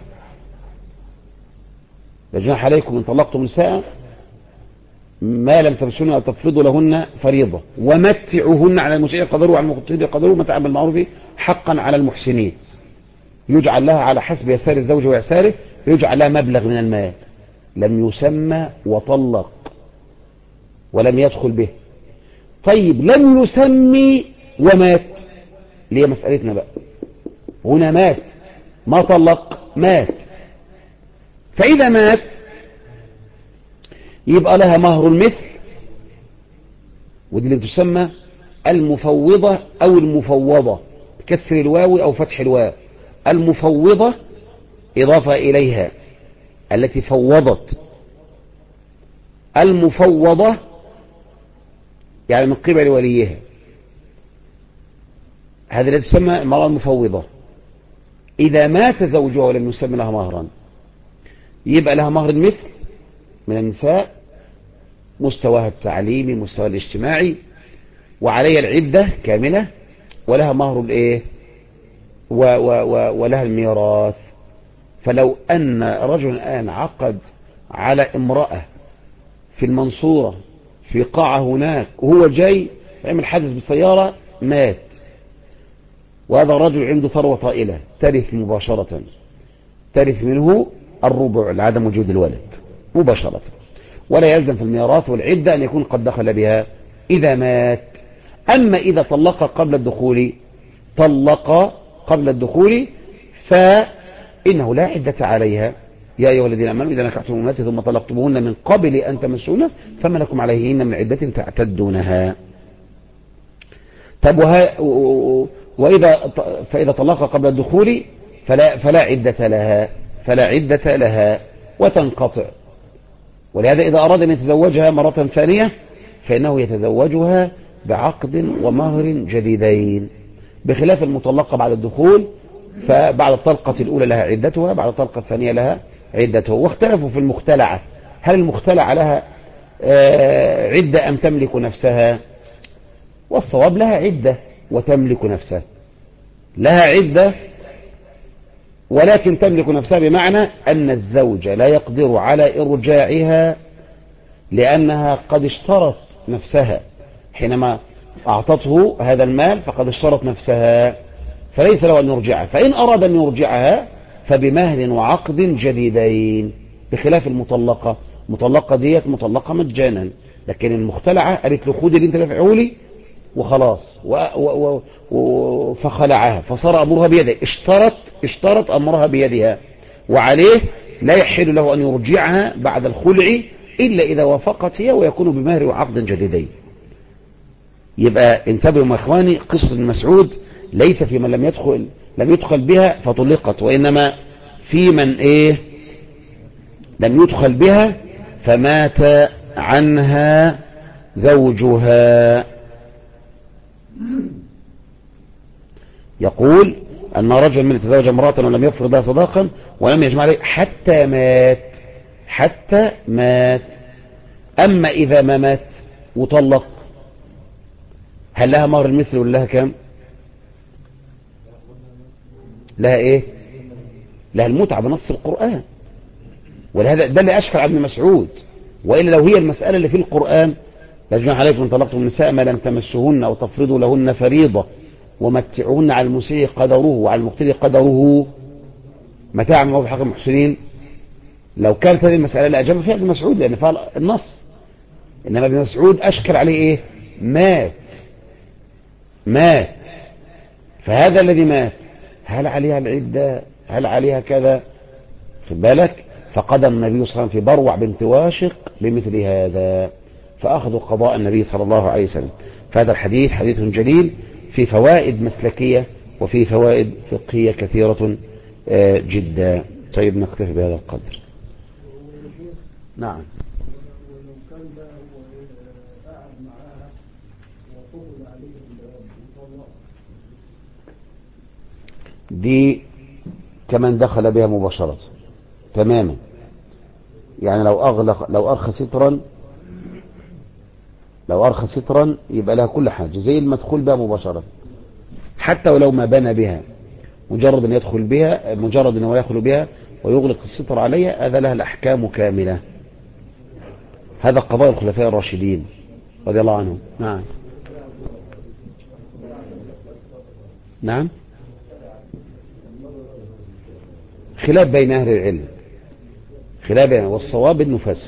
لا جناح عليكم إن طلقتم النساء ما لم تمسوهن أو تفرضوا لهن فريضة ومتعوهن على المسيء قدره وعلى المقتدر قدره متاعا بالمعروف حقا على المحسنين. يجعل لها على حسب يسار الزوج ويساره، يجعل لها مبلغ من المال لم يسمى وطلق ولم يدخل به. طيب، لم يسمي ومات، اللي هي مسألتنا بقى، هنا مات ما طلق، مات. فإذا مات يبقى لها مهر المثل، ودي اللي تسمى المفوضة أو المفوضة بكسر الواو أو فتح الواو. المفوضة إضافة إليها التي فوضت، المفوضة يعني من قبل وليها، هذا الذي تسمى المرأة المفوضة. إذا مات زوجها ولم يسمى لها مهرا يبقى لها مهر المثل من النساء، مستواها التعليمي مستواها الاجتماعي، وعليها العدة كاملة، ولها مهر الايه ولها الميراث. فلو أن رجل الآن عقد على امرأة في المنصورة في قاعة هناك وهو جاي يعمل حادث بالسيارة مات، وهذا الرجل عنده ثروة طائلة ترث مباشرة، ترث منه الربع لعدم وجود الولد مباشرة، ولا يلزم في الميراث والعدة أن يكون قد دخل بها إذا مات. أما إذا طلق قبل الدخول، طلق قبل الدخول فإنه لا عدة عليها. يا أيها الذين آمنوا إذا نكحتم المؤمنات ثم طلقتموهن من قبل أن تمسوهن فما لكم عليهن من عدة تعتدونها. طب فإذا طلق قبل الدخول فلا عدة لها وتنقطع. ولهذا إذا أراد أن يتزوجها مرة ثانية فإنه يتزوجها بعقد ومهر جديدين، بخلاف المطلقة بعد الدخول، فبعد الطلقة الأولى لها عدتها، بعد الطلقة الثانية لها عدتها. واختلفوا في المختلعة، هل المختلعة لها عدة أم تملك نفسها؟ والصواب لها عدة وتملك نفسها، لها عدة ولكن تملك نفسها، بمعنى أن الزوج لا يقدر على إرجاعها لأنها قد اشترت نفسها حينما أعطته هذا المال، فقد اشترت نفسها فليس له أن يرجعها. فإن أراد أن يرجعها فبمهر وعقد جديدين، بخلاف المطلقة. المطلقة ديت مطلقة مجانا، لكن المختلعة قالت له خد اللي انت دافعه لي وخلاص، فخلعها فصار أمرها بيده، اشترط أمرها بيدها، وعليه لا يحل له أن يرجعها بعد الخلع إلا إذا وافقت هي، ويكون بمهر وعقد جديدين. يبقى انتبهوا يا اخواني، قصة ابن مسعود ليس في من لم يدخل بها فطلقت، وإنما في من لم يدخل بها فمات عنها زوجها. يقول أن رجل من تزوج امرأة ولم يفرض لها صداقا ولم يجمع عليه حتى مات. أما إذا ما مات وطلق، هل لها مهر المثل ولا لها كام؟ لها لها المتعة بنص القرآن، ولهذا ده اللي أشكل ابن مسعود. وإلا لو هي المسألة اللي في القرآن: لا جناح عليكم إن طلقتم النساء ما لم تمسهن أو تفرضوا لهن فريضة ومتعوهن على المسيء قدره وعلى المقتدر قدره متاعا بالمعروف حق المحسنين، لو كانت هذه المسألة لأجاب فيها ابن مسعود لأن فيها النص. إنما ابن مسعود أشكل عليه مات. فهذا الذي مات هل عليها العدة؟ هل عليها كذا؟ خد بالك. فقدم النبي صلى الله عليه وسلم في بروع بنت واشق بمثل هذا، فأخذوا قضاء النبي صلى الله عليه وسلم. فهذا الحديث حديث جليل، في فوائد مسلكية وفي فوائد فقهية كثيرة جدا. طيب نكتفي بهذا القدر. نعم. دي كمان دخل بها مباشرة تماما، يعني لو أرخى سترا يبقى لها كل حاجة زي المدخول بها مباشرة، حتى ولو ما بنى بها، مجرد أن يدخل بها، مجرد أنه يدخل بها ويغلق الستر عليها، هذا لها الأحكام كاملة. هذا قضاء الخلفاء الراشدين رضي الله عنهم. نعم. خلاف بين أهل العلم، والصواب انه فسخ.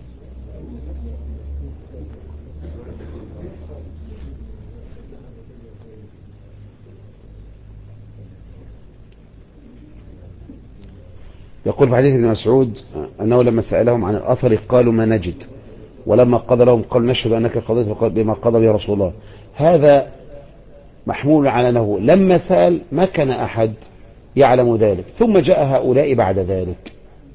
يقول في حديث ابن مسعود أنه لما سألهم عن الأثر قالوا ما نجد، ولما قضى لهم قالوا نشهد أنك قضيت بما قضى به رسول الله. هذا محمول على أنه لما سأل ما كان أحد يعلم ذلك، ثم جاء هؤلاء بعد ذلك،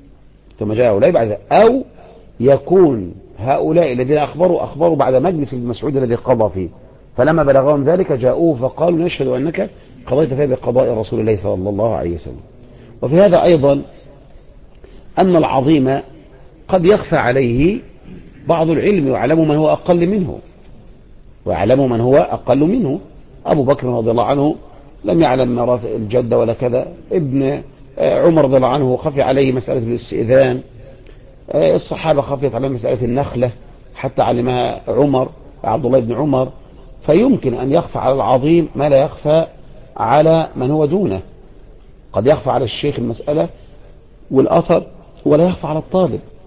أو يكون هؤلاء الذين أخبروا بعد مجلس ابن مسعود الذي قضى فيه، فلما بلغهم ذلك جاءوه فقالوا نشهد أنك قضيت فيه بقضاء رسول الله صلى الله عليه وسلم. وفي هذا أيضا أن العظيم قد يخفى عليه بعض العلم، ويعلم من هو أقل منه. أبو بكر رضي الله عنه لم يعلم ميراث الجدة ولا كذا، ابن عمر رضي الله عنه خفي عليه مسألة الاستئذان، الصحابة خفيت على مسألة النخلة حتى علمها عبد الله بن عمر. فيمكن أن يخفى على العظيم ما لا يخفى على من هو دونه. قد يخفى على الشيخ المسألة والأثر ولا يخفى على الطالب.